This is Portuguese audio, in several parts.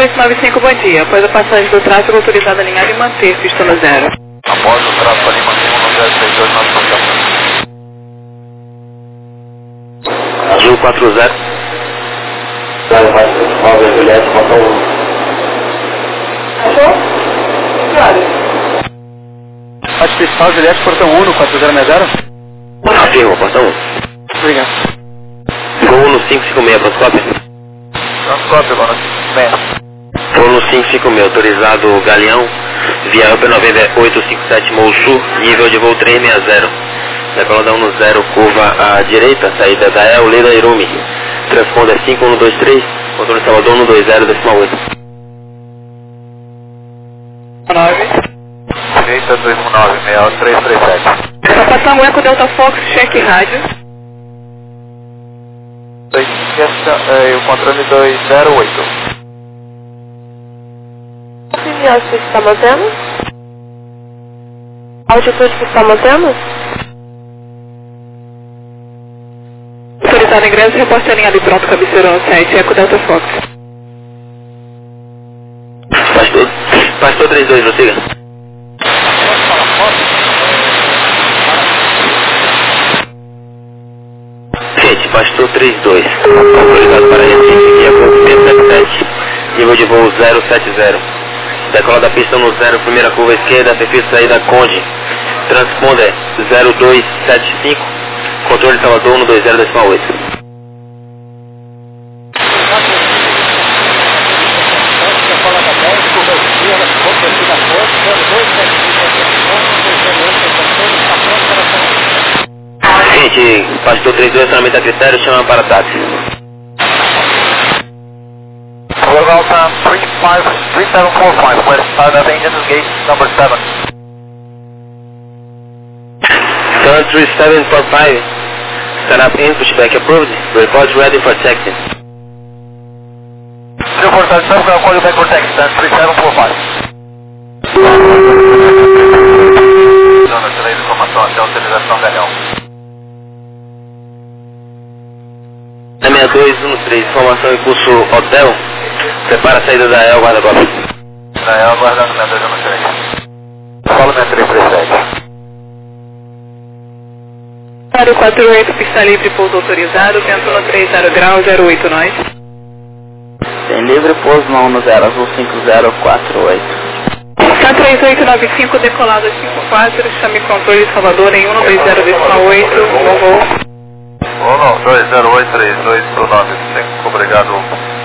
3895, bom dia. Após a passagem do tráfego, autorizado a alinhar e manter pista no zero. Após o tráfego ali, mantenha no 062, nós passamos. Azul 40. Nova Juliette, portão 1. Achou? Que horas? Pátio principal, Juliette, portão 1 no 4060. Afirma, portão 1. Obrigado. Voo no 556, Proscópio. Transcópio agora, 556. Voo no 556, autorizado Galeão, via Up 9857 Mou Sul, nível de voo 360. Decola da 10, curva à direita, saída da El Leda Irumi. Transponder 5123, controle Salvador 120,8. 9. Direita 219-6337. Sapação Eco Delta Fox, cheque rádio. O controle 208. Semiótica que está mantendo? Altitude que está mantendo? Autorizado ingresso, reporte alinhado e pronto, cabeceirão 7, Eco Delta Fox. Pastor 32, prossiga. Gente, Pastor 32, autorizado para Recife, via voo 577, nível de voo 070. Decola da pista no 0, primeira curva esquerda, perfil saída Conde. Transponder 0275, controle Salvador 120,8. Gente, Pastor 32, acionamento a critério, chama para táxi. Volta 3745, where start of engine is gate number 7. Turn 3745, set up in, pushback approved, report ready for taxi. 3477, I'll call you back for taxi, turn 3745. Zona 3, informação até autorização Galeão. 6213, informação em curso hotel, prepara a saída da El guarda-golpe. Da El aguardando 6213. Fala 6337. Horário 48, pista livre, pouso autorizado, vento no 30 graus, 08 nós. Tem livre, pouso não no 0, azul 5048. K3895, decolado 54, chame controle Salvador em 120,8, bom voo. 20832 pro 95, obrigado.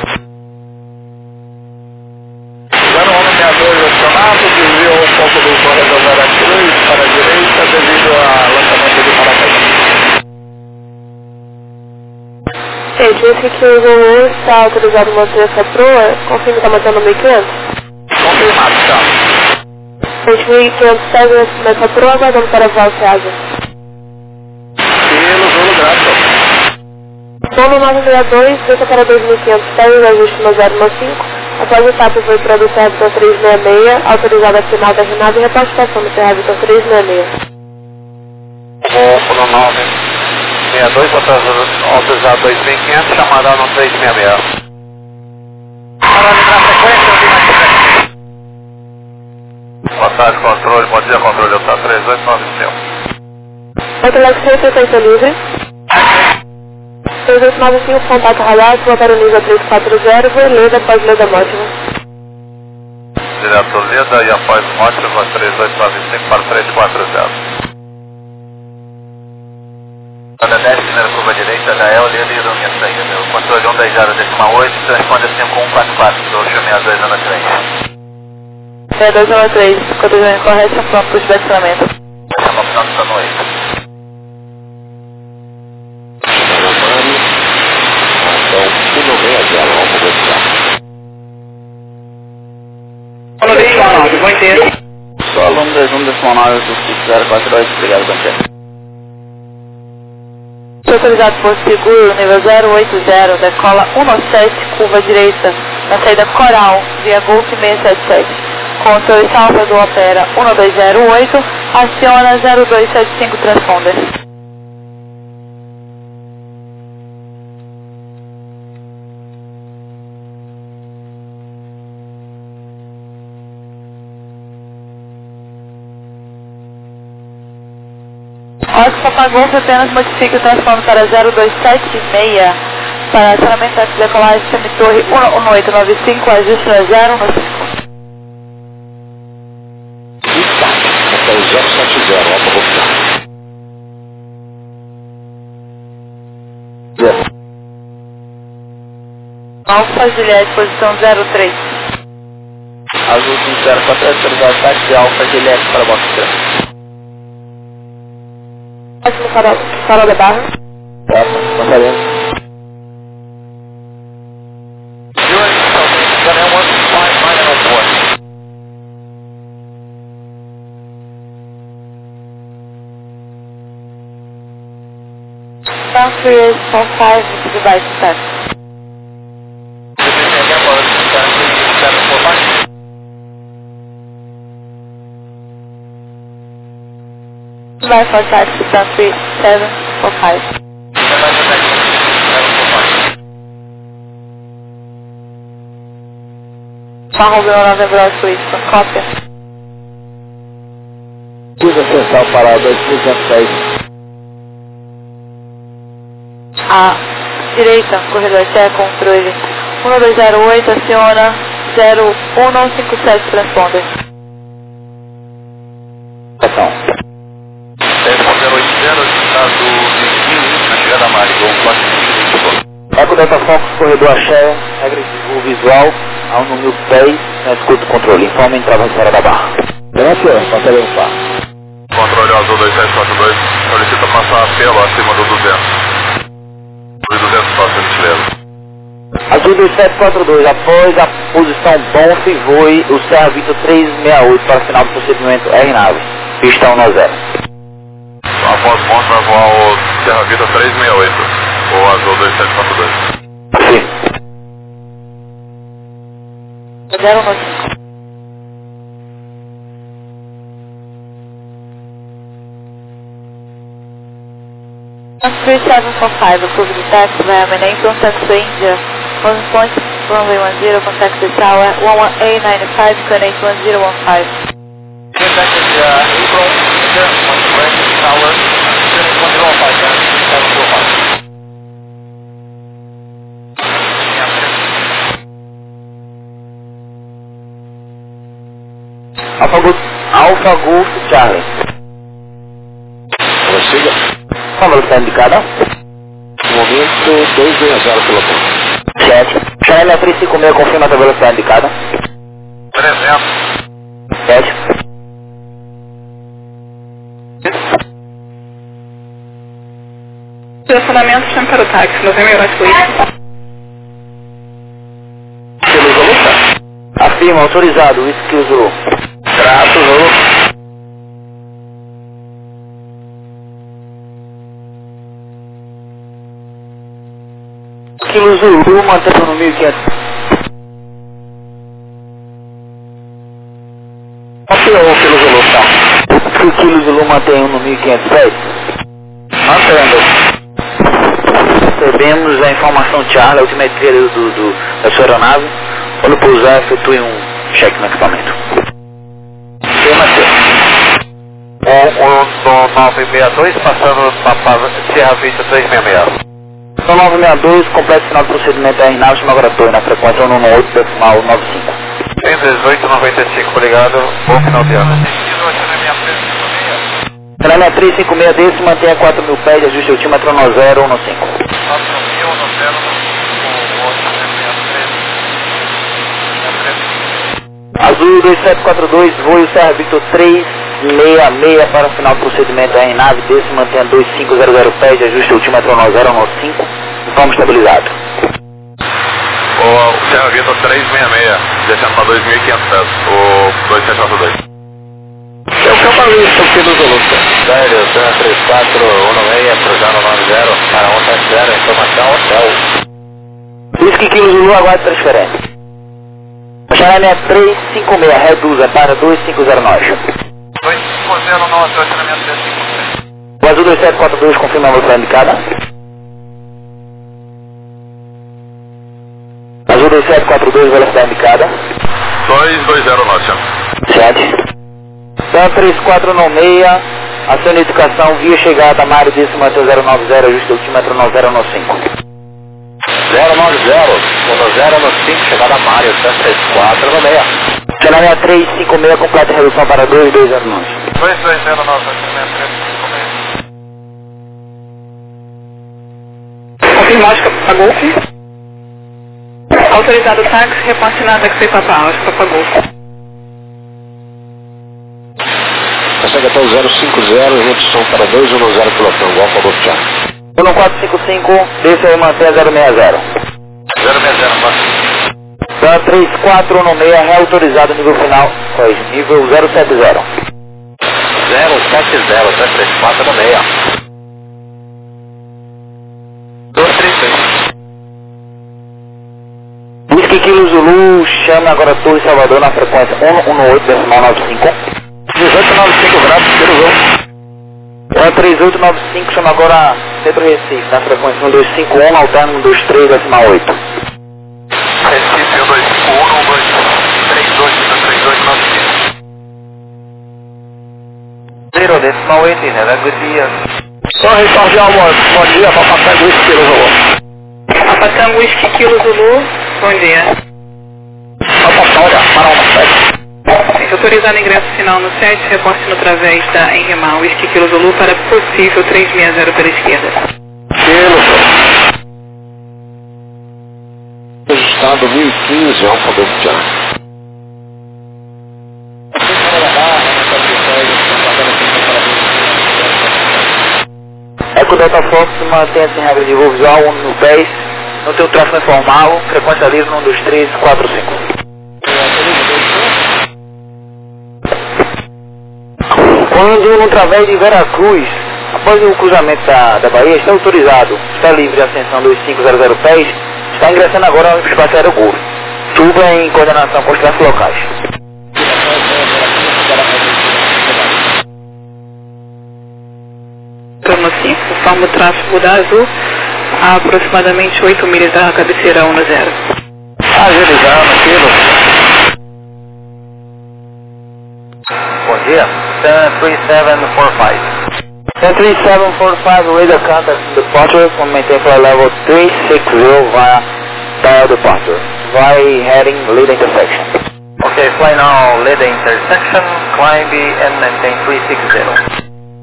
062 acionado, desviou um pouco do corredor Veracruz para a direita devido ao lançamento de paraquedas. Gente, esse que o voo está autorizado a manter essa proa, confirme que está mantendo 1500? Confirmado, tchau. Gente, 1500 segue nessa proa, aguardando para voar o asa. Pelo Zulu, graças. Voo 962, desça para 2500, segue o ajuste no 015. Após o TAP foi para o Terra 366, autorizado a final da Renata e repartição do Terra 366. Voo pro 962, autorizado 2500, chamada no 366. Para livrar a frequência, eu vi mais frequência. Boa tarde, controle, bom dia, controle, eu estou 3895. Autorizado frequência livre. 3895, contato radar, sua para o nível 340, voo Leda, após Leda Mótima. Direto Leda e após Mótima, 3895 para 340. Cada 10, primeira curva direita, da El Leda e Irumi, saída, meu. Controle 110,8, transponder 5144, do Xumia 293. 293, controle correto, pronto, pushback planamento. Essa é uma opção da noite. Bom dia. Só aluno 2119 do 6042, obrigado, bom dia. Autorizado por seguro, nível 080, decola 17, curva direita, na saída Coral, via Golf 677. Controle Salvador opera 1208, aciona 0275 transponder. Oscar Papa Golf apenas modifique o transponder para 0276 para acionamento antes de decolagem semi-torre 11895, ajuste no 015. Até o 070, Alfa Golf Charlie. Alfa Juliette, posição 03. Azul 5047, autorizado táxi Alfa Juliette para box 3. Próximo farol da barra. Passaremos. Transfer from 5 to the right step. Right for taxi, transfer 745. Marrom November Wilson, cópia. Usa central para 2206. À direita, corredor Sé, controle 1208, aciona 0157, transponder. Ação. 10.080, estado de 15, na chegada a Marigon, 4 Eco Delta Fox, corredor Axé, regra de voo visual, a 1.000 pés, na escuta do controle. Informe entrada fora da barra. Senhor, passaremos lá. Controle azul 2742, solicita passar pelo acima do 200. Os 200 passa de leva. Azul 2742, após a posição Bonf, voe o Serra Vitor 368 para o final do procedimento R-Nave. Pista 190. Após ponto vai voar o Serra Vitor 368, o azul 2742. Sim. 015. Transfer 745, approved the taxi via Manhattan, taxi India, 1 point, runway 10, contact the tower, 11895, connect 1015. Alfa Golf Charlie. Prossiga. Qual a velocidade indicada? Momento 260 pela ponta. 7. China 356, confirma a velocidade indicada. 300. 7. Direcionamento chama para o táxi, November Wilson. Pelo Zulu? Afirma, autorizado, Whisky Zulu. Trato, Zulu. Kilo Zulu, mantendo no 1500. Confirmou, Kilo Zulu, tá? O Kilo Zulu mantém no 1500, certo? Mantendo. Recebemos a informação Charlie, a altimetria da sua aeronave. Quando pousar, efetue um cheque no equipamento. Firma C. 962, passando para Serra Vitor 366. Então 962, completo final do procedimento R-Nave, agora torre na frequência 118.95. 1895, obrigado, bom final de ano. Trânia 356 desse, mantenha 4.000 pés, ajuste altímetro no 015. Azul 2742, voe o Serra Victor 366 para o final do procedimento R-Nave, desse mantenha 2500 pés, ajuste altímetro no 015, informe estabilizado. O Serra Vitor 366, descendo para 2.500 pés, o 2742. É o cabalista, o Pedro Zulu. Sério, Serra 3416, cruzando 90, para 170, informação, hotel. Whisky Kilo Zulu, aguarde transferência. Charlie 356, reduza para 250 nós. 250 no estacionamento 356. O Azul 2742 confirma a velocidade indicada. Azul 2742, velocidade indicada. 220 nosso. 7. Então 3496, Acione a educação via chegada Mário Dício Manteu 090, ajuste altímetro 9015. 090, 1015, chegada Mário, 734, no 6. Cenário 356, completa redução para 2209. 2209, Confirmar Oscar Papa Golf. Autorizado o táxi, repasse na táxi Papa Oscar Papa Golf. Consegue até o 050, redução para 210 pilotão, Alfa Golf Charlie. 1455, desce aí manter 060. 060, Tá 3416, reautorizado nível final, nível 070. 070, 334, no 6. 236. Whisky Kilo Zulu, chame agora Torre Salvador na frequência 118,95. 1895 graus, primeiro voo. 3895, chama agora Centro Recife, na frequência 1251, alternando 123,8. Recife 1251, 1232, 0,8, né? Good dia. Só Ricardo Almoço, bom dia, Papatango Whisky Kilo Zulu. Papatango Whisky Kilo Zulu, bom dia. Papatango, para uma sete. Autorizado ingresso final no 7, reporte no través da Enrimar Whisky Kilo Zulu para possível 360 pela esquerda. Kilo. Registrado 1015, Alfa Golf Charlie. Eco Delta Fox, mantenha-se em regra de voo visual, 1 no 10, não tem o tráfego informal, frequência livre 1, 2, 3, 4, 5. Quando no través de Veracruz, após o cruzamento da Bahia, está autorizado, está livre a ascensão 2500 pés, está ingressando agora ao espaço aéreo Gol. Suba em coordenação com os tráficos locais. Turno 5, forma o tráfego da Azul a aproximadamente 8 milhas da cabeceira 1 no 0. Agilizando, Kilo. Bom dia. 3745. 3745, radar contact departure, maintain flight level 360 via dial departure. Vai heading lead intersection. Okay, fly now, lead intersection, climb and maintain 360.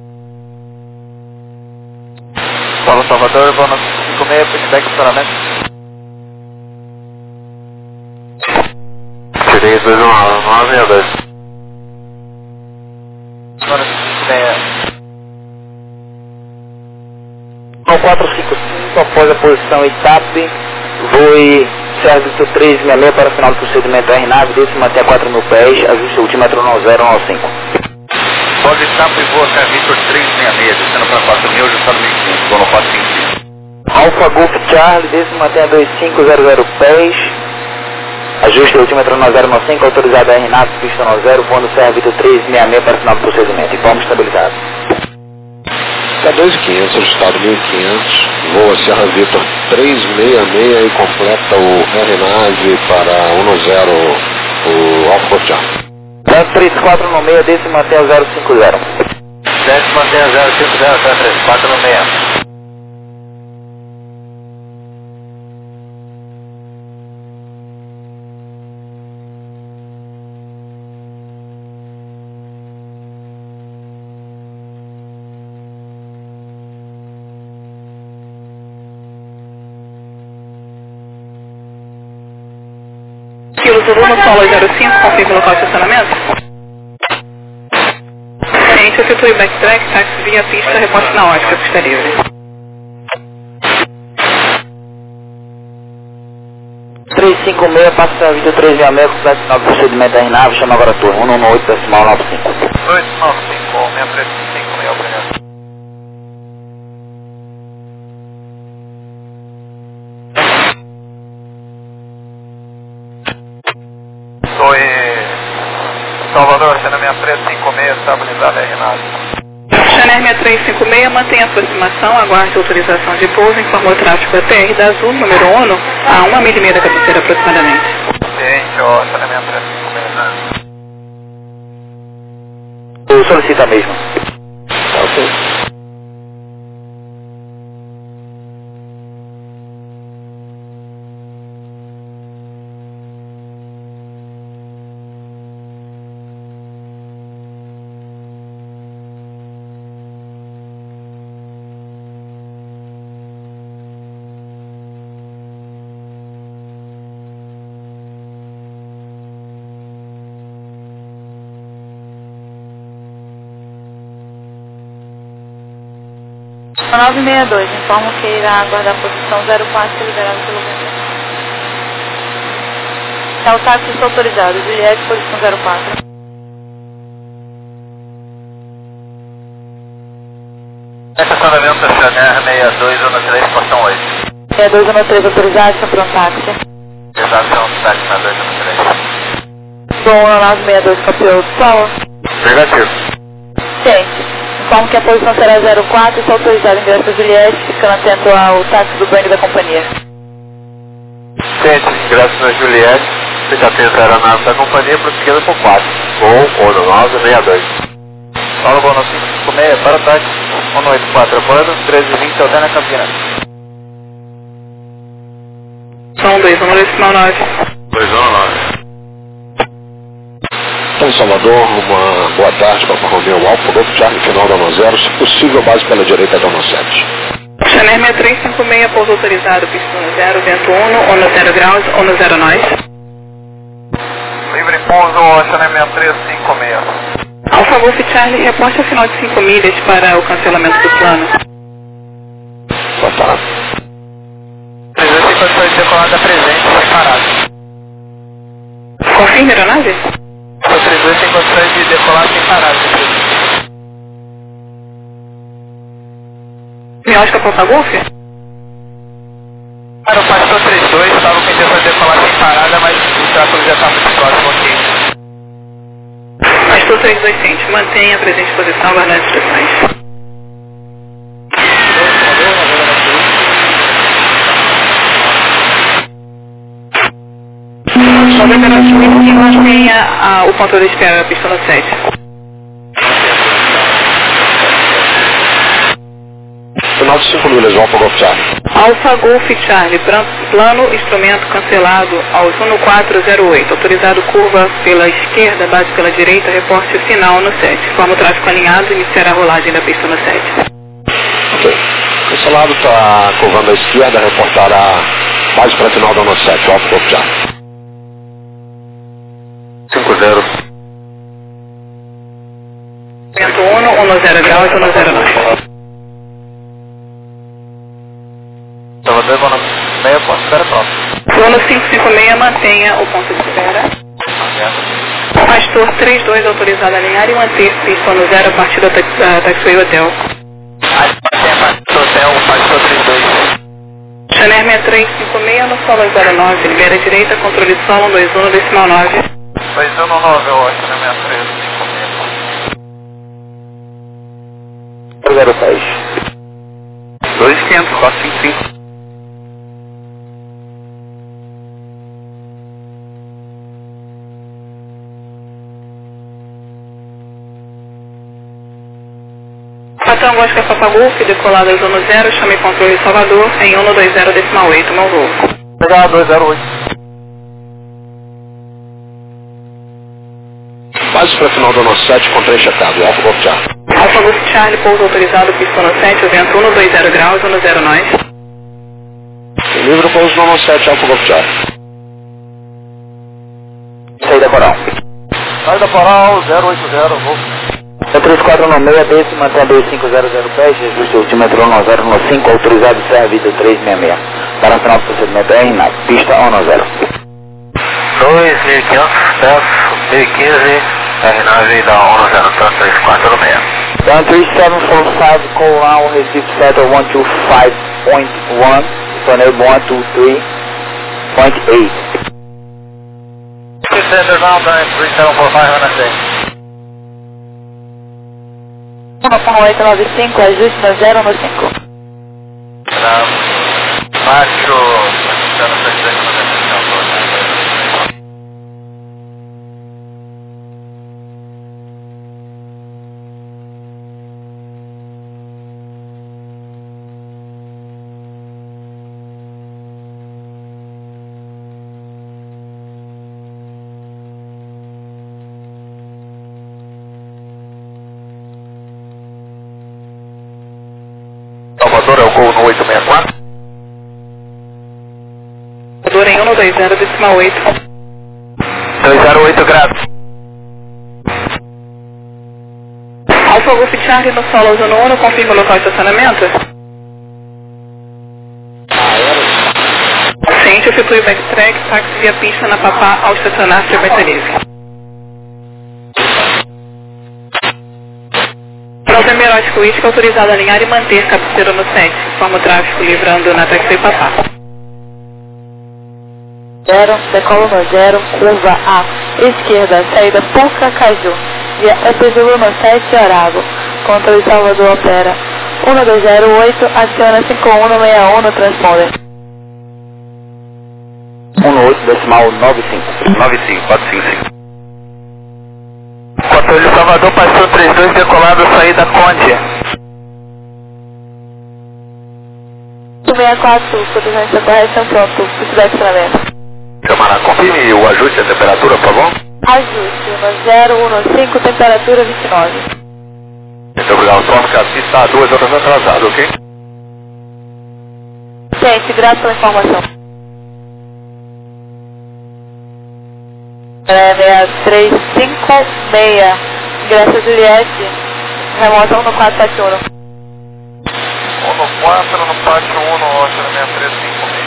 Salvador, vamos 56, feedback estacionamento. Tirei 219, Agora, 455, após a posição ETAP, voe serviço 366 para o final do procedimento RNAV, desce manter a 4.000 pés, ajuste o altímetro 9015. pode estar e voa até Victor 366, descendo para 4.000, ajustado 1.500, vou no 455. Alfa Golf Charlie, desce manter a 2500 pés, ajuste o altímetro 9015, autorizado a RNAV, pista 90, voando serviço 366 para o final do procedimento, informe estabilizado. Está 2.500, ajustado 1.500, voa Serra Vitor 366 e completa o RNAV para 10, o Alfa Golf Charlie. 3496, desce manter a 050. Desce manter a 050, 3496. Kilo Zulu no solo 05, confirma o local de estacionamento. Cliente, efetue backtrack, táxi via pista, reposte na ótica, pista livre. passa a vida 366, completa o final do procedimento da RNAV, chama agora a turma, 118, decimal 95. 295, 6355, meu primeiro. Estou em Salvador, Xaner 6356, estabilizada RNAV. Xaner 6356, mantenha a aproximação, aguarde autorização de pouso, informou o tráfego ATR da Azul, número 1, a 1 milha da cabeceira aproximadamente. Ciente, ó, Xaner 6356. Solicita mesmo. 962, informo que irá aguardar a posição 04 liberado pelo governo. O táxi está autorizado, Juliette, posição 04. Estacionamento Chanel 6213, portão 8. 6213 autorizado, está pronto táxi. Exação do táxi na 213. Bom, 962, copiou o sol. Negativo. Gente, informo que a posição será 04 e está autorizado ingresso a Juliette, ficando atento ao táxi do banco da companhia. Ciente, ingresso na Juliette, fica atento à aeronave da companhia, prosseguindo por 4. Ou 962. Paulo Bono 556, para o táxi, 184 Bando, 1320, Hotel na Campinas. São 219. 219. Então, Salvador, uma boa tarde para Romeu Alfa, Golf Charlie, final da 10, se possível, base pela direita da 17. Chanel 6356, pouso autorizado, pista 0, vento 1, ONU 0 graus, ONU 0 nós. Livre pouso, Chanel 6356. Alfa Golf Charlie, reporte ao final de 5 milhas para o cancelamento do plano. Boa tarde. Presidente tem condições de decolar da presente, sem parado. Confirme a aeronave? O presidente tem condições de decolar sem parado. Miosca Papa Golf? Para o Pastor 32, estava com a intenção de decolar sem parada, mas o tráfego já está muito próximo aqui. Pastor 327, mantenha a presente posição, aguardando as instruções. Sobre operativo, mantenha o controle de espera da pista no 7. Final de 5 milhas, Alfa Golf Charlie. Alfa Golf Charlie, plano instrumento cancelado aos 1408, autorizado curva pela esquerda, base pela direita, reporte final no 7. Forma o tráfego alinhado, iniciará a rolagem da pista no 7. Ok. Cancelado está curvando à esquerda, reportar a base para final da 17, Alfa Golf Charlie. 5-0. Vento 1, ONU 0 graus, ONU 0 nós. Salvador, Bono 6, ponto de espera pronto. ONU 556, mantenha o ponto de espera. Pastor 32, autorizado a alinhar e manter pista no 0 a partir da Taxiway Hotel. Hotel, Pastor 32. Chanel 6356, no solo 09, libera a direita, controle de solo 21, decimal 9. 219, eu acho, na minha 13. 06. 2500, 455. Patrão Oscar Papa Golf, decolada ao Zona 0, chame controle Salvador, em 120 decimal 8, meu voo. Pegar 208. Base para final da 17, controle checado, Alfa Golf Charlie. Alfa Golf Charlie, pouso autorizado, pista no 7, vento 120 graus, 10 nós. Livre pouso no 17, Alfa Golf Charlie. Saída Coral. Saída Coral, 080, vou. 3496, desse mantém 2500 pés, ajuste o altímetro 1095, autorizado servido 366. Para o final do procedimento R, na pista 10. 2500, 1015, R9 da 103496. 3745, call round, receive settle 125.1, tornado 123.8. Center now, 3745, 895, ajuste no 0 no 5. Baixo, Salvador é o gol no 864. Salvador em 120 decimal 8. 208 graus. Alfa Golf Charlie no solo Zona 1, confirma o local de estacionamento. Cliente efetue backtrack, táxi via pista na Papá ao estacionar-se a Betanize. November Oscar Whisky autorizado a alinhar e manter cabeceira no 7. Informa o tráfego livrando na taxi Papá. 0, decola no 0, curva A, esquerda, saída por Cacaju, via EPZU no 7, Arago. Controle Salvador opera 1208, aciona 5161 no transponder. 18.95. Controle Salvador, passou 32, decolado, saída Conde. 64, cotizante da correção, pronto, feedback treinamento. Camarada, confirme o ajuste da temperatura, por favor. Ajuste no 015, temperatura 29. Muito obrigado, informo que a pista está 2 horas atrasada, ok? Gente, graças pela informação. 6356, ingresso Juliette, remoção no 471. 1 no 4, no pátio 1, no Oscar 6356.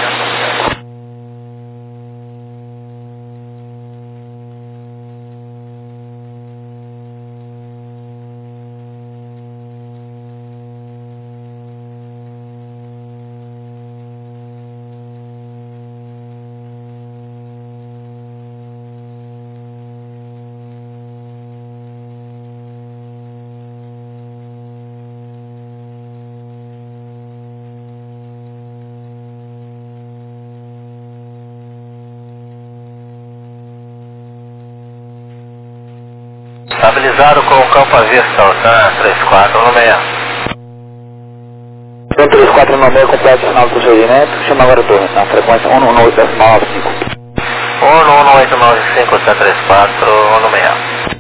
Estabilizado com o campo à vista, tá? 34 no 6. 34 no meio, completo o sinal do procedimento. Chama agora o turno, na frequência 118.995. 11895, tá? 34 no 6.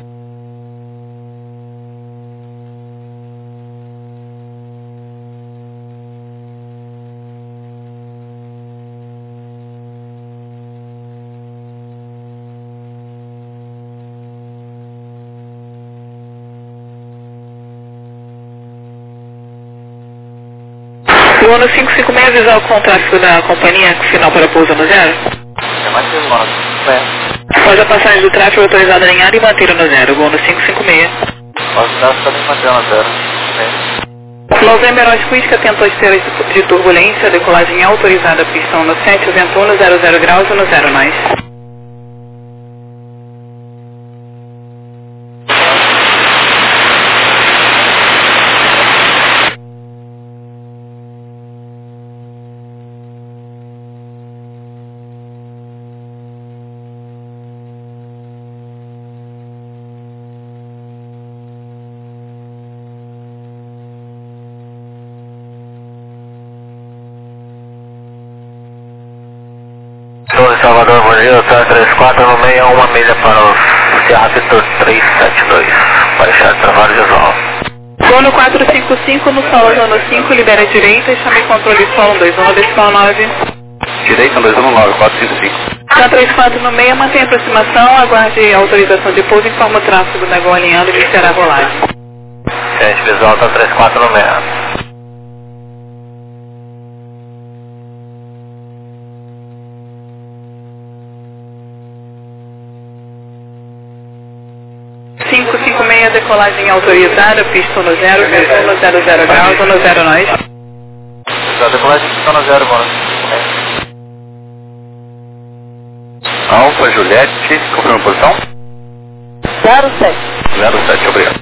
O ano 556 avisar com o tráfego da companhia, final para pouso no 0. É mais que 9. Após a passagem do tráfego autorizado a alinhar e manter no 0, o ano 556. Nós estamos também mantendo a 0. November Oscar Whisky atento às esteiras de turbulência, decolagem autorizada, pistão no 7, vento 1 no 00 graus e no 0 nós. Salvador, bom dia, tá 34 no 6, 1 milha para o Sierra Vitor 372, baixar de trabalho de visual. Sono 455 no solo, zona 5, libera a direita e chame controle solo 21, decimal 9. Direita 219, 455. Tá 34 no 6, mantém a aproximação, aguarde a autorização de pouso, informa o tráfego da Gol alinhando e iniciará a rolagem. Gente, visual tá 34 no 6. 556, decolagem autorizada, pista no 0, vento 1 no 00 graus, no 0 nós. Já decolagem pista no 0, mano. Alfa Juliette, confirma a posição? 07. 07, obrigado.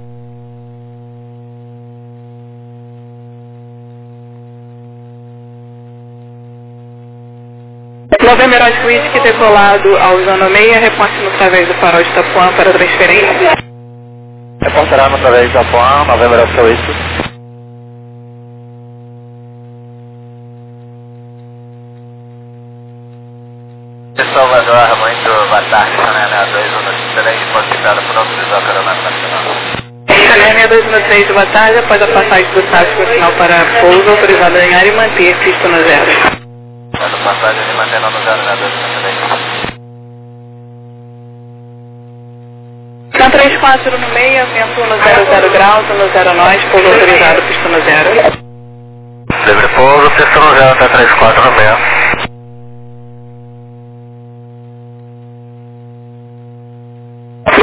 November Oscar Whisky decolado ao zona 6, reporte no através do farol de Itapuã para transferência. Reportará no através da Itapuã, November Oscar Whisky. Salvador, muito boa tarde, Canela 213, possibilidade por utilizar o Canal Nacional. Canela 213, boa tarde, após a passagem do tráfego final para pouso, autorizado a alinhar e manter pista no 0. Quando passagem de mantendo no 0, né, 213. Tá 34 no 6, vento 1 no 00 graus, no 0 nós, pouso autorizado, pista no 0. Livre pouso, pista no 0, tá 34 no 6.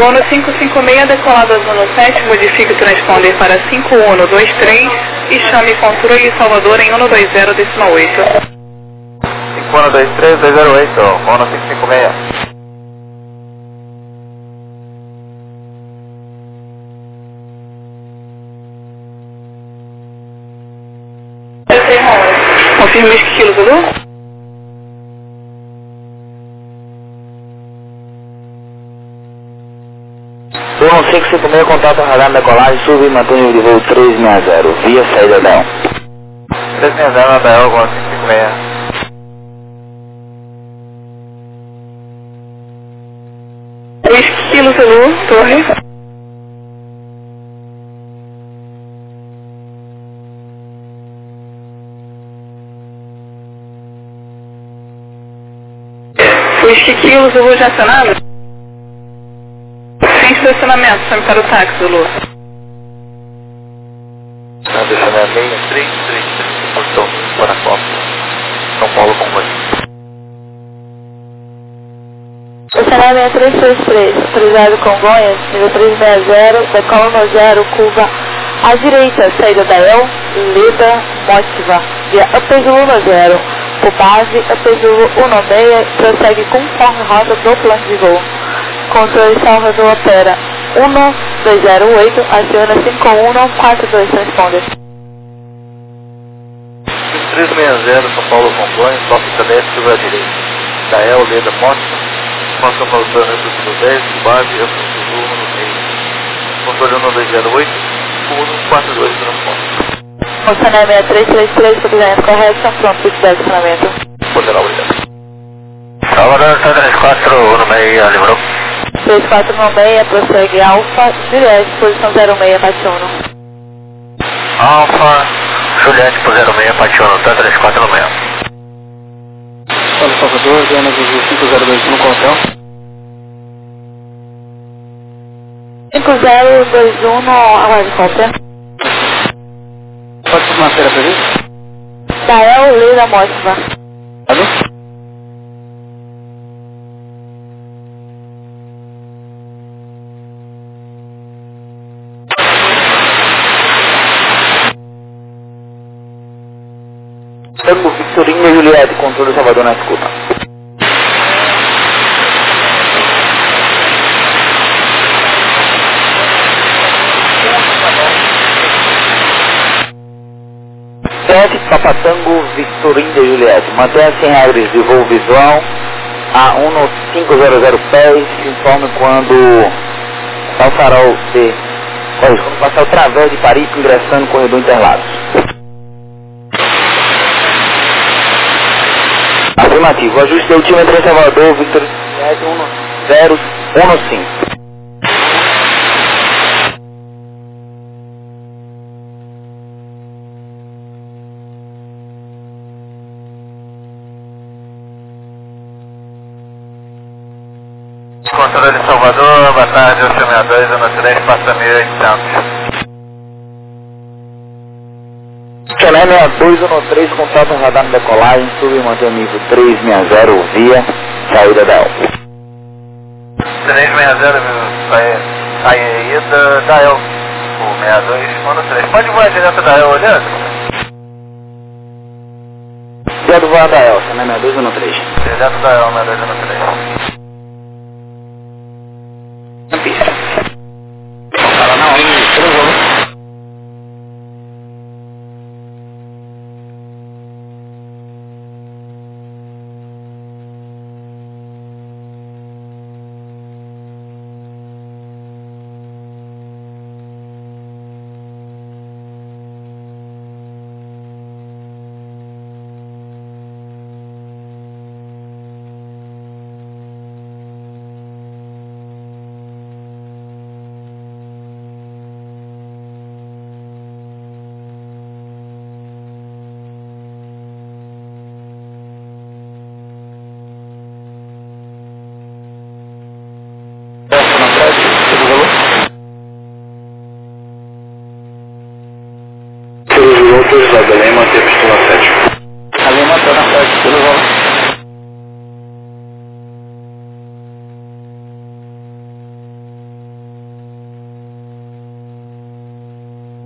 Gono 556, decolado azul no 7, modifique o transponder para 5123 e chame controle Salvador em 120,8. 5123, 208, Gono 556. Confirme Kilo Zulu. Gono 556, contato radar na decolagem, sub e mantém de voo 360, via saída da 1. 360 na Dael, Gono 556. Kilo Zulu, torre. Whisky Kilo Zulu já acionado? Sem estacionamento, chame para o táxi, Zulu. Estacionamento 6333, portão para a Copa, São Paulo Companhia. Estacionamento 333, autorizado Congonhas, nível 360, decola no 0, curva à direita, saída da El, Leda, Motiva, via Upezulu no 0, por base, Upezulu 16, prossegue conforme rota do plano de voo. Controle Salvador opera 1208, aciona 5142, transponder. 360, São Paulo Congonhas, toque cadete, curva à direita. Dael, Leda, Motiva. Passa para o plano do 10, base, eu preciso no meio. Controle 1208, 142 transponder. Funcionamento 333, posicionamento correto, estão prontos para o estacionamento. Poderá, obrigado. Salvador, 34 no meio, livrou. 3496, prossegue Alfa, direto, posição 06, Pationo. Alfa, Juliette por 06, Pationo, 34 no meio. Salvador, Viana do 502 no hotel. 5021 no aguarde cópia. Pode ser uma feira pra gente? Dael, Leda, Motiva. Alô? Tango Victorino e Juliette, controle Salvador na escuta. Papatango Victorino de Juliette, mantenha 100 regras de voo visual a 1500 pés, informe quando está o farol de... Olha, quando passar o través de Paris, ingressando no corredor Interlagos. Afirmativo, ajuste altímetro em Salvador, Victor Juliette 1015. Controle de Salvador, boa tarde, 862, no acidente, passa 1800. Chalé 6213, contato radar na decolagem, sub e mantém o nível 360, via saída da El. 360, saída da El. O 6213. Pode voar direto da El olhando? Direto voar da El, Chalé 6213. Direto da El, 6213. Belém, manter a pistola 7. Ali mantendo a frente, pelo valor.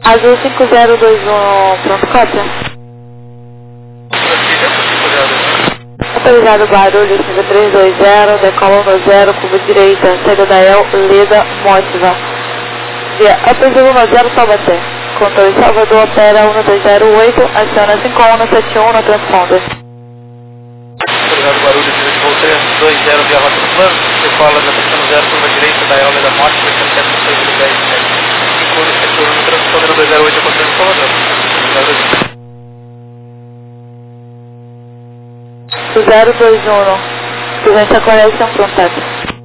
Azul 5021, pronto, cópia. Autorizado barulho, 5320, decola 10, curva direita, saída da El, Leda, Mótiva. Via Upper 10, Taubaté. Controle Salvador, opera 1208, aciona 5171 no transponder. Autorizado barulho, voltei 20, via rota do plano, decola da pista 0, curva direita da El, Leda, Mótiva, 710, inclui o setor no transponder 208, controle Salvador. 021, presença correção, pronto.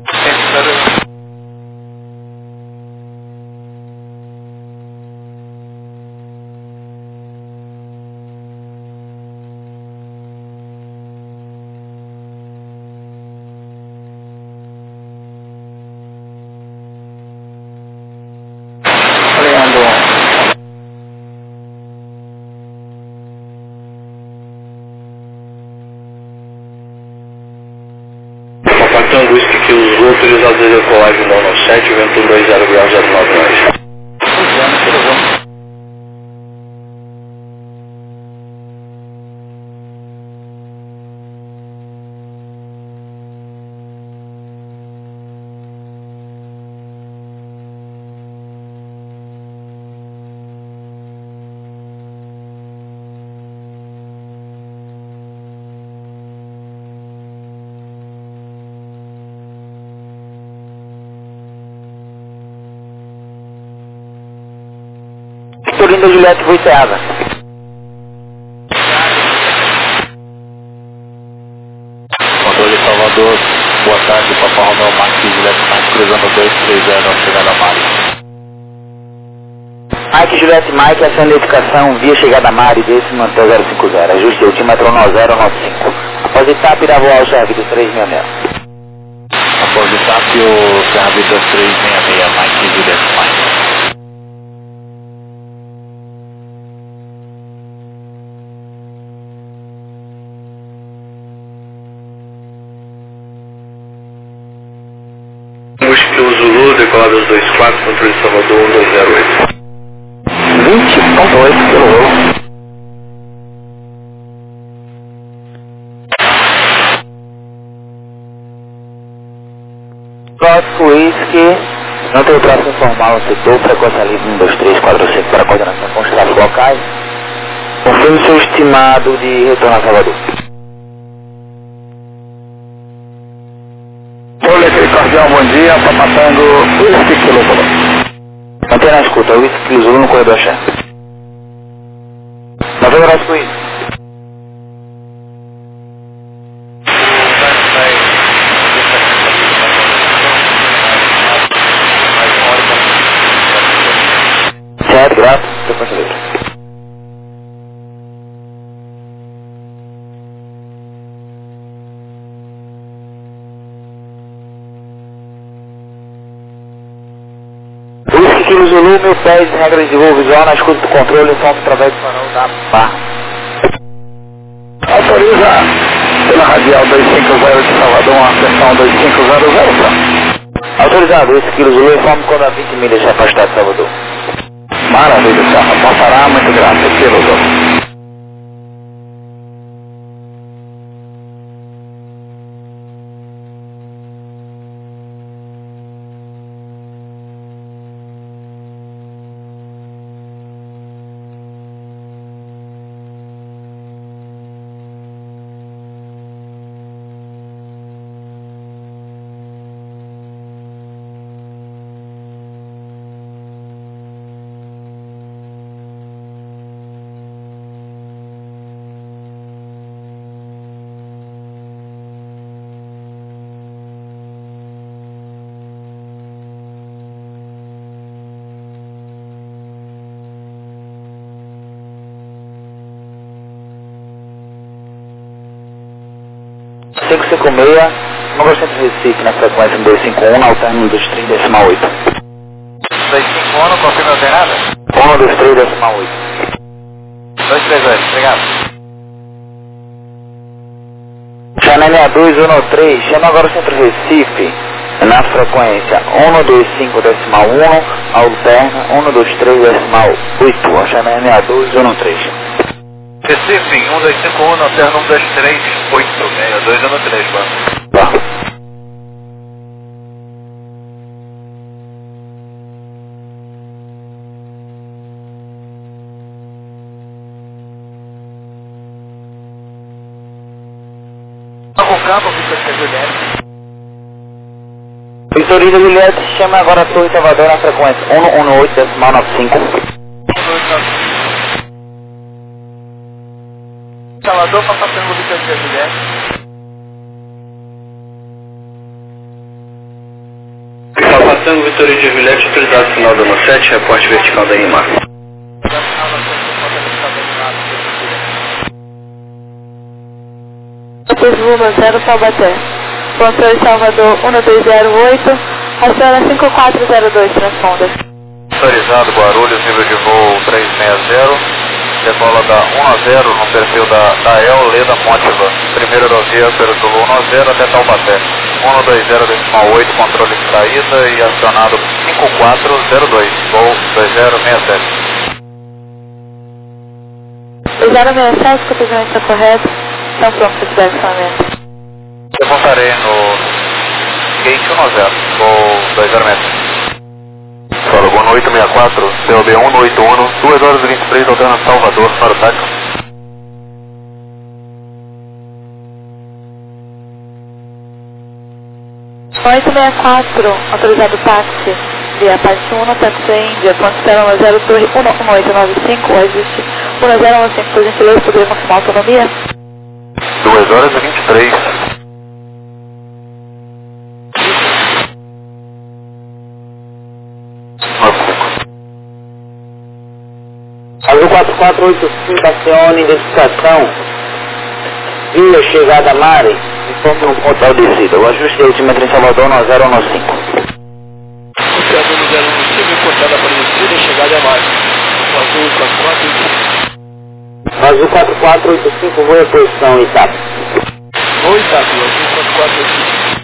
Compartilhando whisky que os autorizados de decolagem no 97, vento 20 graus 099. Linda Juliette Voiteava. Controle Salvador, boa tarde, Papa Romeo Mike Juliette Mike, cruzando 230 na chegada a Mari. Mike Juliette Mike, ação de identificação via chegada a Mari, desse manter 050, ajuste altímetro 9095. Após etapa, irá voar o Servido 366. Após etapa, o Servido 366, Mike Juliette Mike. Zulu, decolado 224, controle Salvador 1208. 20.8 km. Próximo whisky, não tem traço informal no setor, frequência livre 12345 para coordenação com os tráfegos locais. Confirme seu estimado de retorno a Salvador. Cardial, bom dia, está passando whisky quilômetro. Mantém na escuta, whisky Zulu no corredor Axé. Navega na escuta. Certo, graças, frequência livre. Kilo Zulu, 1010, regras de voo visual na escuta do controle, informe através do farol da barra. Autoriza pela radial 250 de Salvador, uma seção 2500. Autorizado, esse Kilo Zulu, informe quando a 20 milhas se afastar de Salvador. Maravilha, Serra. Passará, muito graças, Kilo Zulu. Cinco 56, Nova Centro Recife, na frequência 251, ao término dos 3,8. 251, confirma não tem nada? 1 dos 3,8. 238, obrigado. Chanel 6213, chama agora o Centro Recife, Na frequência 125.1, alterna 123.8, Oxané 6213. Recife, 1251, alterna 123.8, 6213, mano. Tá. Com campo, Vitorino Juliette. Vitorino Juliette, chama agora a Torre Salvador na frequência 118.95. Salvador, para passando o Vitorino Juliette. Passando Vitorino de Juliette, autorizado final dando 7, reporte vertical da IMAR. Lula 0 Taubaté. Controle Salvador 1208, aciona 5402, transponda. Autorizado Guarulhos, nível de voo 360, decola da 1 a 0 no perfil da EL Leda Mótiva, primeira aerovia pelo Zulu 1 a 0 até Taubaté, 120.8, controle de saída e acionado 5402, voo 2067. 2067, que o cruzamento está correto, estão prontos para atividade de isolamento. Levantarei no gate 1 a 0, voo 2067. Fala, boa noite, 64, COB 181, 2 horas e 23, alterna Salvador, para o táxi. 864, autorizado táxi, via parte 1, táxi Índia, ponto Estela 0 Torre 11895, ajuste 1015, por gentileza, poderia confirmar a autonomia? 2 horas e 23. Azul 4485, acione identificação, via chegada Mare, informe no ponto ao descida. O ajuste de altimetria em Salvador 9015. Operador no 015, importada para descida, chegada a Mare. Azul 4485. Azul 4485, voa posição Itape. Oi, Itape, Azul 4485.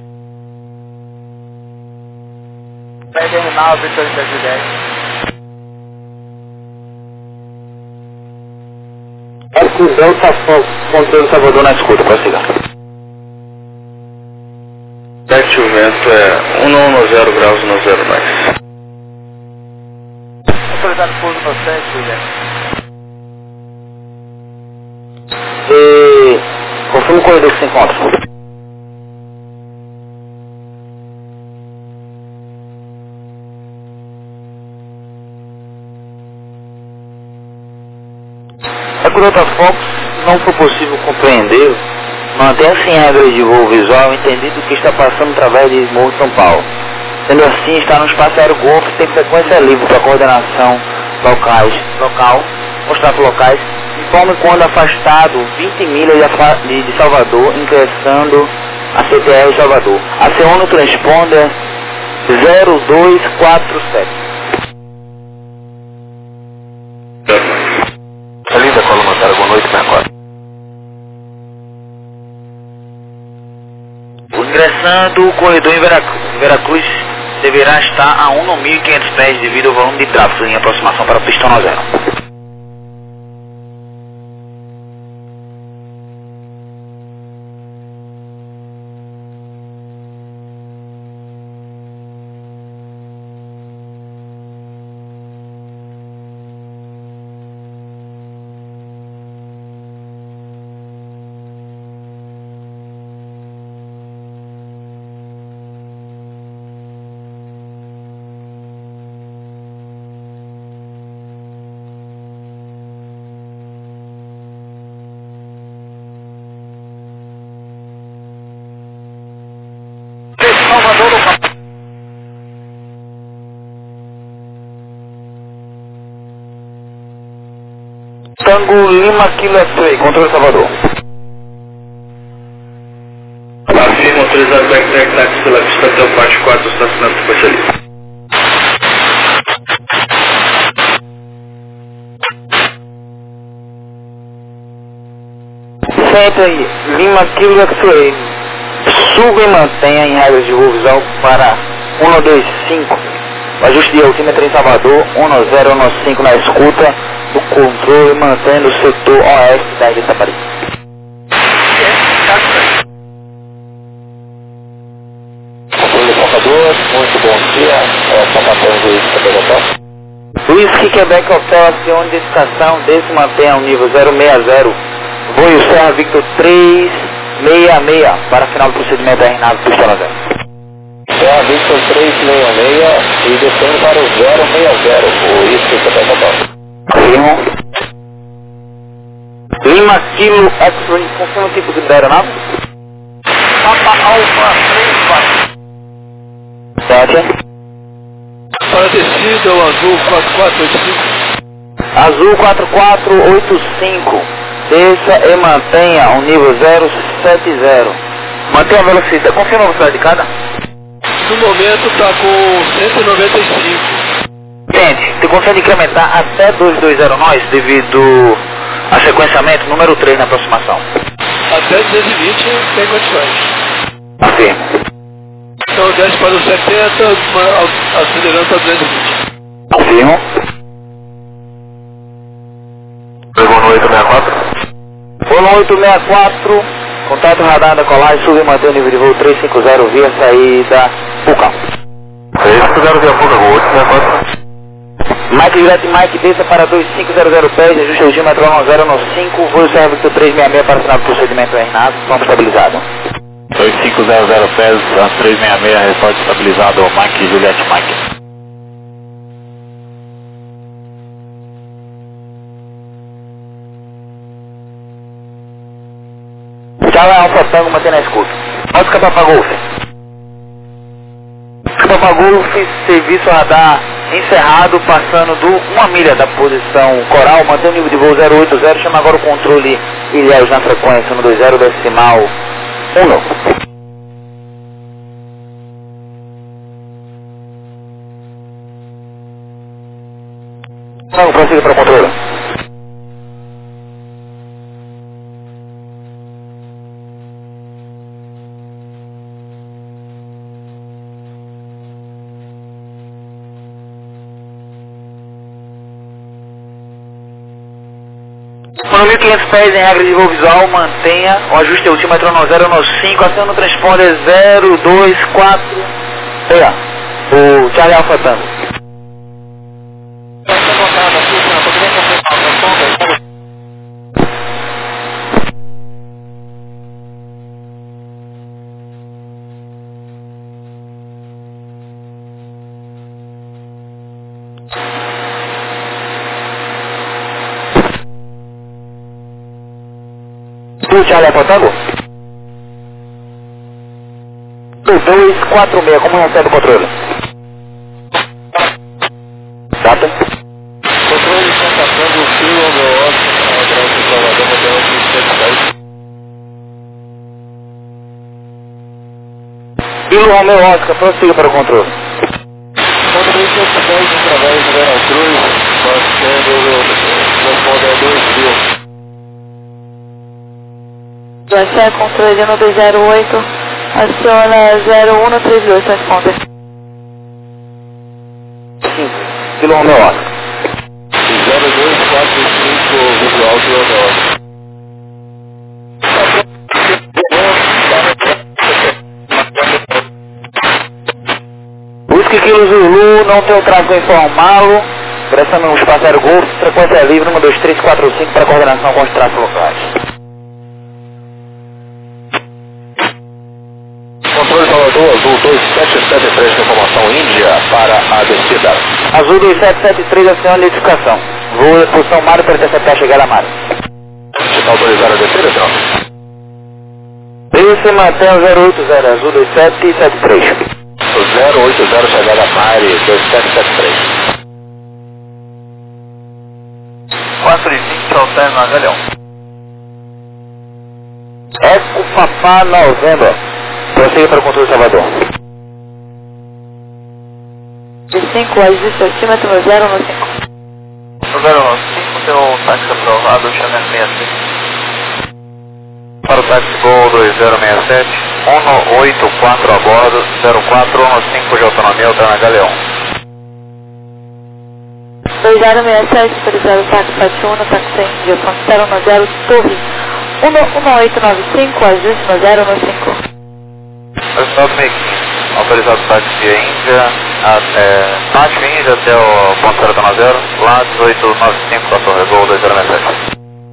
Terminal, Vitorino Juliette. Eco Delta Fox, controle Salvador na escuta, prossiga. Táxi, o vento é 110 graus no 0 mais. Autorizado pouso no 7, Juliette. Confirma o corredor que se encontra. Eco Delta Fox, não foi possível compreender, mantenha-se em regra de voo visual, entendido que está passando através de Morro de São Paulo. Sendo assim, está no espaço aéreo Golfo, tem frequência livre para coordenação local, contato locais, informe quando afastado 20 milhas de Salvador, ingressando a CTR Salvador. A C1 no transponder 0247. Linda Coluna, cara, boa noite, 64. Ingressando o corredor em Veracruz deverá estar a 1.500 pés devido ao volume de tráfego em aproximação para a pista 90. Salvador no Tango Lima Kilo X-Ray, controle Salvador. Afirma autorizado backtrack táxi pela pista até o parte 4, estacionamento especialista. Sempre Lima Kilo X-Ray, Suba e mantenha em regras de voo visual para 125. Ajuste de altímetro em Salvador, 1015 na escuta do controle, mantendo o setor oeste da Ilha de Itaparica. Controle focador, muito bom dia. Sapatão do Quebec Hotel. Whisky Quebec Hotel, acione de identificação, desce mantenha o nível 060. Voo Serra Victor 366 para final do procedimento da Renato Pistola 0. Serra Victor 366 e descendo para o 060, o Whisky Quebec Hotel. Afirmo. Lima Kilo X-Ray, confirma o tipo de aeronave? Papa Alfa 34. 7. Para descida, o azul 4485. Azul 4485. Desça e mantenha o nível 070. Mantenha a velocidade. Confirma a velocidade de cada? No momento está com 195. Gente, você consegue incrementar até 220 nós devido a sequenciamento número 3 na aproximação. Até 220 tem condições. Afirmo. Então desce para os 70, acelerando para 220. Afirmo. Pegou no 864. Voo no 864, contato radar da colagem, sube e mantém o nível de voo 350 via saída Pucão. 350 via Pucão, voo 864. Mike direto e Mike, desça para 2500 pés, ajuste o altímetro 1095, voo Serra Victor 366 para final do procedimento Renato, vamos estabilizado. 2500 pés, 366, resposta estabilizado, Mike Juliette Mike. Tchau, é Alfa Tango, mantendo a escuta. Oscar Papa Golf. Papa Golf, serviço radar encerrado, passando do 1 milha da posição coral, mantém o nível de voo 080, chama agora o controle ilhéus na frequência 120 decimal 1. Não, prossiga para o controle. No 1500 pés em regra de voo visual, mantenha o ajuste altímetro no 095, aciona o transponder 024. Olha, o Charlie Alfa Tango. O Charlie Alfa Tango? 246, como recebe o controle? Data? Controle contatando o fio ao meu óculos, atrás do Salvador, modelo 110. Kilo Romeo Oscar, prossiga para o controle. Controle 110 através do Veracruz, batendo o transponder 2 fio. José, controle 1208, aciona 0132, transponder. 5. Kilo Romeo Oscar. 0245 visual do Leonel. Whisky Kilo Zulu, não tem o tráfego a informá-lo, prestando um espaço aéreo Golf, frequência livre 12345 para coordenação com os tráfegos locais. Controle Salvador, Azul 2773 com informação Índia para a descida. Azul 2773, aciona a identificação. Voo em posição Mário para interceptar a chegada a Mário. Está autorizado a descida, então? Desce e mantém o 080, Azul 2773. O 080 chegada a Mari 2773. 420, alterna Galhão. Eco Papá Novembro. Prossiga para o controle de Salvador. De 5, ajuste altímetro no 095. No 095, tem um táxi aprovado, Chanel 66. Para o táxi Gol 2067. 184 a bordo, 0415 de autonomia, Alterna Galeão. 2067, autorizado táxi 71, táxi Índia, ponto 010, torre 11895, ajuste no 015. Resultado 2015, autorizado táxi Índia, táxi Índia até o ponto 010, lá 1895 da Torre Gol 2067.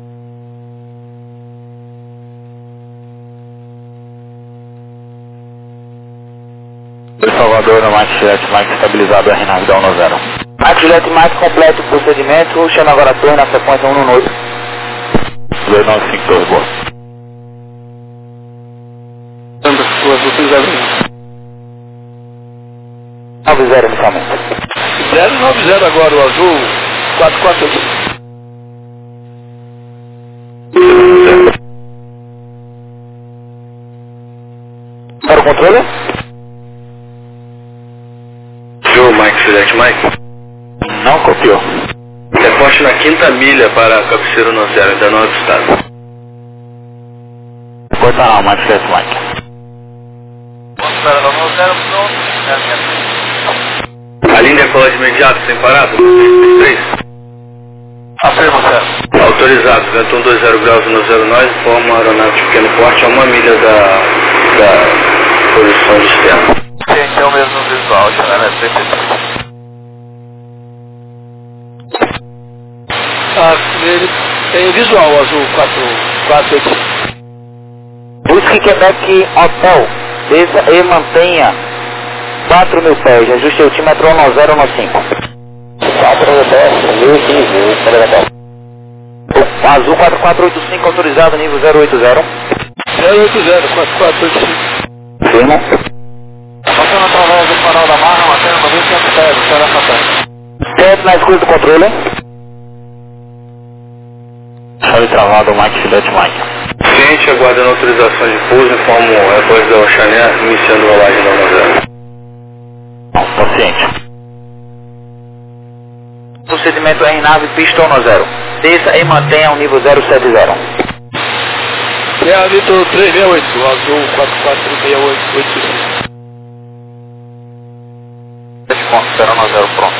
Salvador, no Mike Juliette Mike estabilizado, RNAV da 10. Mike Juliette Mike completo o procedimento, chama agora a torre na frequência 118. 295, torre boa. 90 inicialmente. 090 agora, o azul 448. Para o controle? Mike Juliette Mike. Não copiou. Reporte na quinta milha para cabeceiro no 0, ainda não avistado. Corta não, Mike Juliette Mike. A linha decola de imediato, sem parada, 3. Afirma, certo. Autorizado, vento 120 graus no 0 nós, forma aeronave de pequeno porte a 1 milha da posição de externo. Sim, então mesmo no visual, já não é Ele tem visual, azul 485. Busque Quebec Hotel, desça e mantenha 4.000 pés, ajuste altímetro 1015. 4.015, o azul 4485 autorizado, nível 080. 080, 4485. Firma. Passando através do farol da barra, mantendo 95 pés, será fantástico. Certo na escuta do controle. Chave travado, Mike Juliette Mike. Ciente, aguardando autorização de pouso, informo o repórter da Oxané, iniciando rolagem da 10. Paciente. Procedimento RNAV pistão no 0. Desça e mantenha o nível 070. É a Vitor 368, o azul 446885. 7.010 pronto.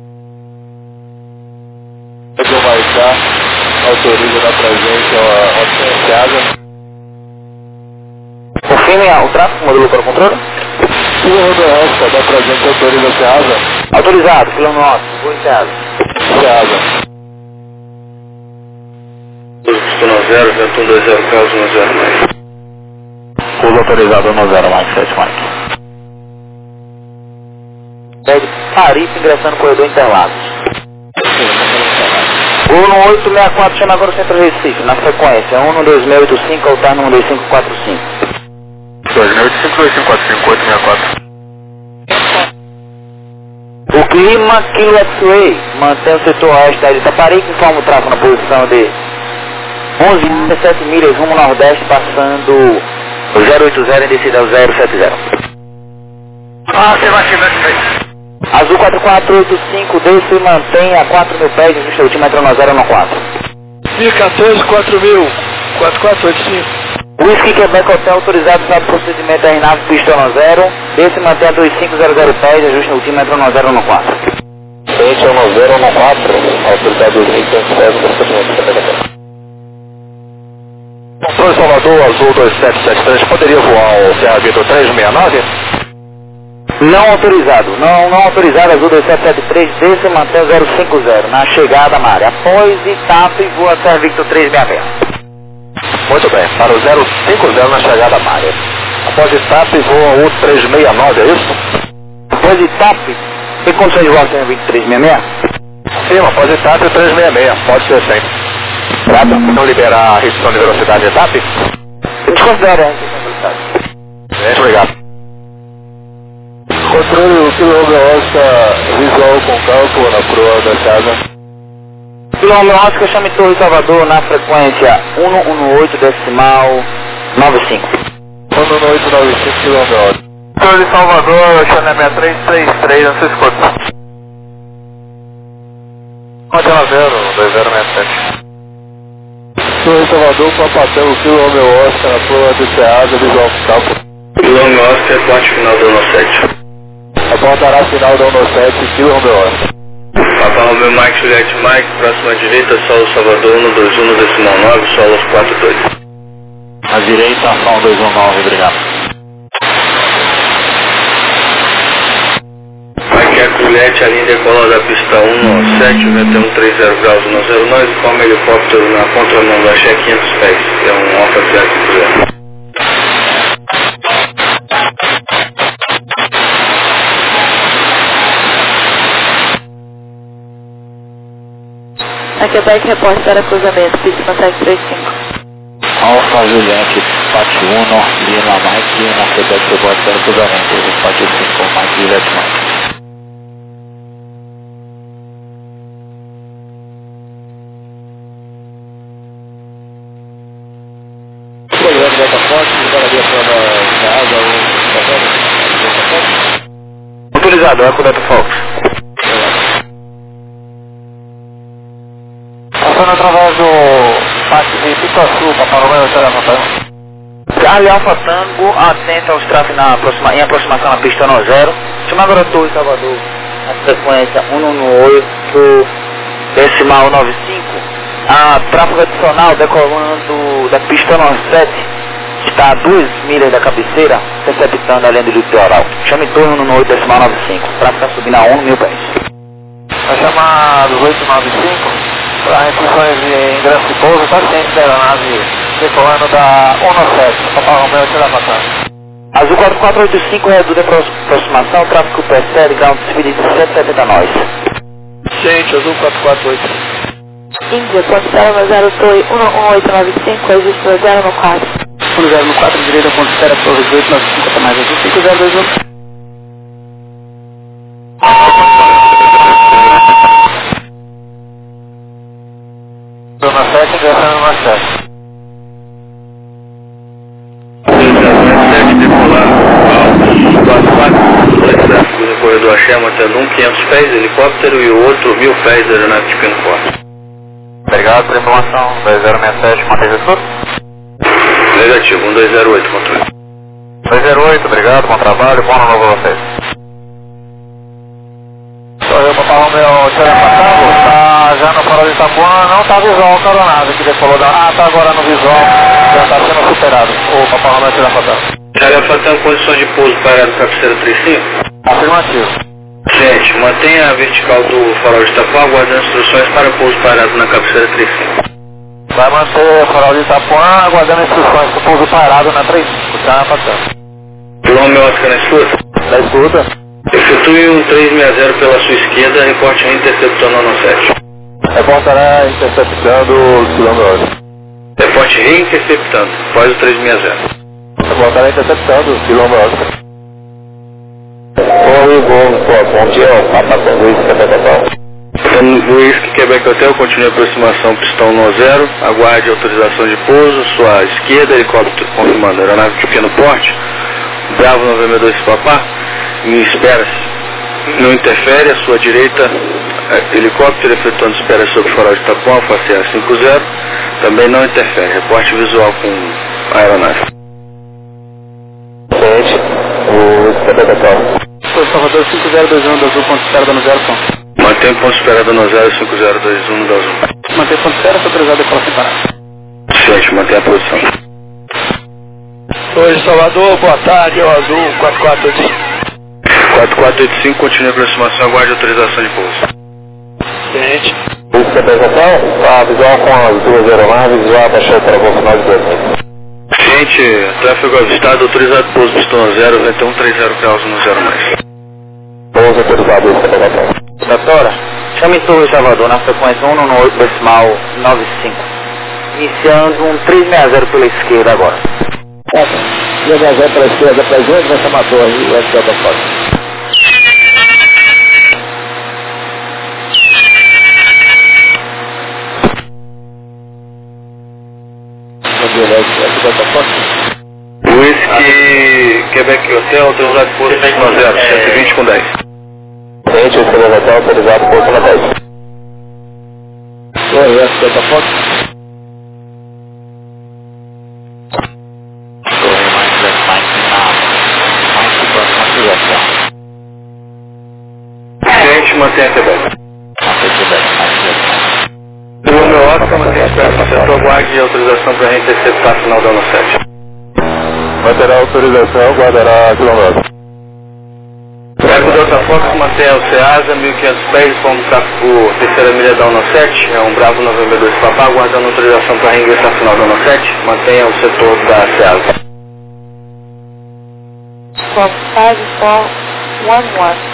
Eu vai estar, autoriza da presente ao Ciasa. Confirme o tráfego, módulo para o controle. O Rodoeste da presente autoriza a Ciasa. Autorizado, quilômetro, vou em Ciasa. Ciasa. Pouso no 0, vento 120 graus no 0 mais. Pouso autorizado no 0, Mike 7 Mike. Pede Paris ingressando no corredor Interlagos. Gol no 864, chama agora o centro Recife, na frequência 12685, alterna 12545. 2852545864. O clima Kilo X-Ray mantém o setor oeste da ilha Itaparica, informa o tráfego na posição de 11,17 milhas rumo nordeste, passando o 080 em descida ao 070. Afirmativo, Azul 4485, desce e mantém a 4.000 pés, ajuste altímetro no 014. I-14 4000, 4485. Whisky Quebec Hotel autorizado para o procedimento RNAV pistão no 0, desce e mantém a 2500 pés, ajuste altímetro no 014. Frente ao 014, autoridade 2500 procedimento. Controle Salvador, azul 2773, poderia voar o Serra Vitor 369? Não autorizado, não autorizado, azul 2773, desce e mantém o 050 na chegada na área. Após etapa e voa até Victor 366. Muito bem, para o 050 na chegada na área. Após etapa e voa o 369, é isso? Após etapa, tem condições de voar até Victor 366? Sim, após etapa e 366, pode ser sim. Trata, não liberar a restrição de velocidade de etapa? A gente considera a restrição de velocidade. Muito obrigado. Controle o quilômetro visual com cálculo na proa da casa. Quilômetro Oscar, chame Torre Salvador na frequência 118 decimal 95. 11895 quilômetros. Torre Salvador, Xané 6333, não se escuta. Antena 0, 2067. Torre Salvador, Papatel, o quilômetro Oscar na proa do Ceasa, visual com cálculo. Quilômetro Oscar, reporte final do 17. Apontará final do 17, quilômetro Oscar. Papa Romeo Mike, Juliette Mike, próxima direita, solo Salvador 121 decimal 9, solos 42. À direita, som 219, obrigado. Aqui é a Juliette, a linha decolada da pista 197, vento 130 graus 10 nós, forma helicóptero na contramão da Che 500 pés, é um Alfa Fiat 50. A Quebec reporte para cruzamento, pista 735. Alfa Juliette, Pati 1, Lima Mike, na Quebec reporte para cruzamento, Pati 5, Mike Juliette Mike. Programa de alta forte, liberaria para a água ou autorizado, é com Delta Fox. Passando através do parque de Pituaçu, Papai Romeo, Charlie Alfa Tango, atento aos tráfegos em aproximação na pista 90. Chama agora Torre Salvador, na frequência 118, decimal 95. A tráfego adicional decolando da pista 97 está a 2 milhas da cabeceira, receptando a linha do litoral. Chame Torre 118, decimal 95. O tráfego está subindo a 1.000 pés. Vai chamar 1895. Para restrições de ingresso de pouso, está ciente da aeronave decolando da 197, Papai Romeo, Tiramacã. Azul 4485 reduz a aproximação, tráfego persegue, ground speed de 170 nós. Ciente, Azul 4485. Índia, ponte 0 Torre 11895, registro 0 no 4. 10 no 4, direita, ponte 0, Torre 1895, até mais Azul 5021. Zona 7, ingressando na 7. 7 decolar, altos 44, tráfego no corredor Axé, mantendo 500 pés, helicóptero e o outro 1000 pés, aeronave de pino forte. Obrigado por informação, 2067, mantém tudo? Negativo, 1208, controle. 208, obrigado, bom trabalho, bom ano novo a vocês. Sou eu, Papai Romeo, Tiramacã, tá já no farol de Itapuã, não tá visual o aeronave que decolou da... Ah, tá agora no visual, já tá sendo superado, o Papai Romeo Tiramacã. Charlie Alfa Tango, condições de pouso parado cabeceira 35? Afirmativo. Gente, mantenha a vertical do farol de Itapuã, aguardando instruções para pouso parado na cabeceira 35. Vai manter o farol de Itapuã, aguardando instruções para pouso parado na 35, tá, Patrão? Quilômetro Oscar na escuta? Da escuta. Efetue um 360 pela sua esquerda, reporte reinterceptando no 7. Reportará interceptando o quilômetro. Reporte reinterceptando, após o 360. Reportará interceptando o quilômetro. Oi, bom dia, Papa Luiz, Quebec Hotel. Luiz, Quebec Hotel, continue a aproximação, pistão no 0, aguarde autorização de pouso, sua esquerda, helicóptero confirmando, aeronave de pequeno porte, Bravo 962 Papá, me espera-se, não interfere, à sua direita, helicóptero efetuando espera sobre o farol de Itapuã, face a 50, também não interfere, reporte visual com a aeronave. Gente, o Quebec Hotel. Salvador 5021 da Azul, ponto esperado no 0, ponto. Mantém ponto esperado no 0, 5021 da Azul. Mantém ponto esperado, autorizado a decolar sem parar. Gente, mantém a posição. Oi, Salvador, boa tarde, é o Azul 4485. 4485, continue a aproximação, aguarde autorização de pouso. Gente. O Quebec Hotel, tá visual com as duas aeronaves, já abaixou para o final de 2000. Gente, tráfego avistado, autorizado pouso, pistão 0, vento 130 graus no 0 mais. Pouso autorizado, Quebec Hotel. Doutora, chame Torre Salvador na frequência 118 decimal 95. Iniciando um 360 pela esquerda agora. 360 pela esquerda pra gente, vai chamar a torre e vai ficar pra fora. Whisky Quebec Hotel, autorizado pouso, pistão 0, 120 com 10. Gente, o Quebec Hotel, autorizado pouso na 10. Oi, essa é a foto? mantenha Quebec. Pelo meu Oscar, mantenha espera no setor, guarde autorização para reinterceptar final da 17. Manterá autorização, guardará quilômetro. Eco Delta Fox, mantenha o Ceasa, 1500 pés, como tráfego terceira milha da 17, é um Bravo November 2 Papá, aguardando autorização para reingressar final da 17, mantenha o setor da Ceasa. From 5411.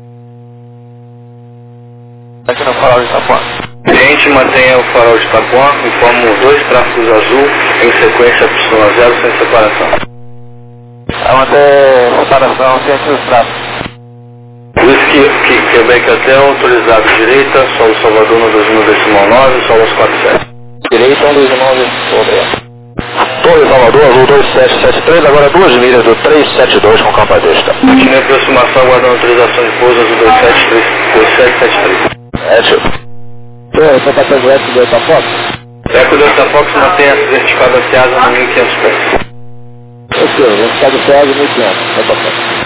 Aqui no farol de Itapuã. Cliente, mantenha o farol de Itapuã, informo 2 tráfegos azul, em sequência Y0 sem separação. A manter separação ciente dos tráfegos. Whisky Quebec Hotel, autorizado direita, solo Salvador no 2019, solo aos 47. Direita 129 sobre. Torre Salvador, azul 2773, agora 2 milhas do 372 com campo extra. Continue aproximação, aguardando autorização de pouso, azul 2773. Você está fazendo o Eco Delta Fox? Eco Delta Fox, mantenha a vertical da Ceasa no 1500 pés. Ok, vertical do Ceasa 1500, Delta Fox.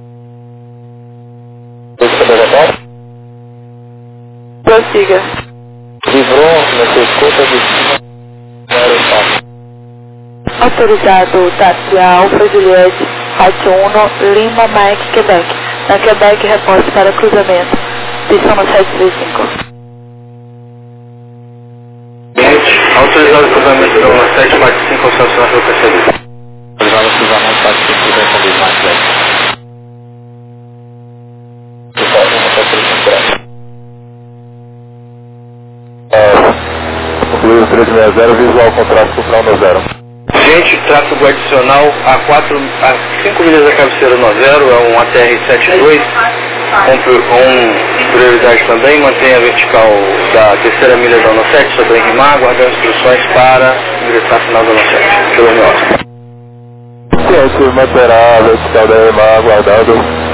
Prossiga. Livrou, nessa escuta de cima, aeroporto. Autorizado táxi Alfa Juliette, Rádio 1, Lima, Mike, Quebec. Na Quebec, reporte para cruzamento. Pista no 735. Autorizado o cruzamento da 1745 ao estacionamento do PCD. Autorizado o cruzamento para que se com o Mike. Concluído 360, visual com tráfego para 10. Gente, tráfego adicional a 5 milhas da cabeceira no 0, é um ATR-72, com prioridade também, mantenha a vertical da terceira milha da 17 sobre Rimar, aguardando instruções para ingressar final da 17, pelo meu Oscar. Ciente, manterá a vertical da Rimar, aguardando.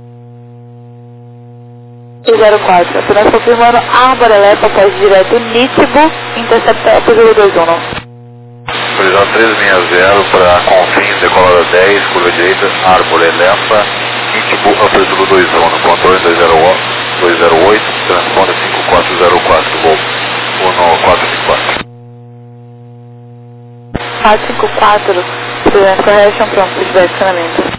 04, apenas confirmando Árvore Elefa, após direto Nítibo, interceptar por 021. Autorizado 360 para Confins, decolada 10, curva direita, Árvore Elefa, Nítibo, amplitude 21, controle 208, transponder 5404, voo 1454. 454, Student Correction, pronto, direcionamento.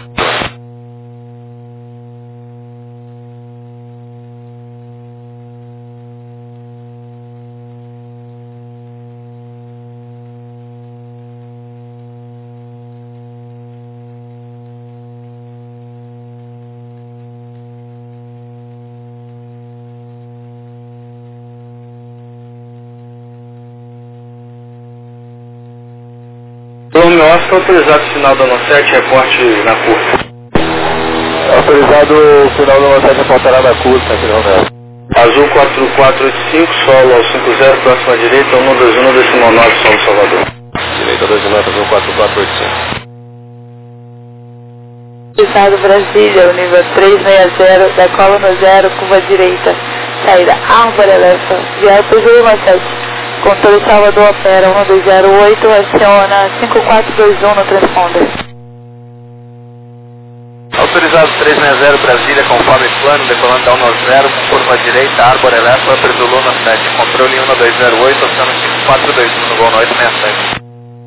Pelo meu Oscar, autorizado o final da 17, reporte na curta. Autorizado o final da 17, reportará na curta, aqui no Romero. Azul 4485, solo ao 50, próxima direita, 121, decimal 9, solo Salvador. Direita 29, azul 4485. Estado Brasília, o nível 360, decola no 0, curva direita, saída Árvore Elefa, vier por 017. Controle Salvador opera 1208, aciona 5421 no transponder. Autorizado 360 Brasília, conforme plano, decolando da 190, curva direita, Árvore Elefa, Predolou na 7, controle 1208, aciona 5421 no voo 867.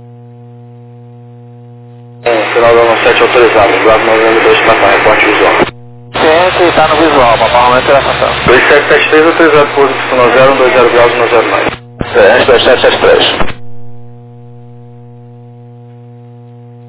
Final da 17 autorizado, Bravo November 2 Papá, reporte visual. Ciente, está no visual, papai, aumento da ação. 2773 autorizado por 0, 20 graus no 09. Ciente, 2773.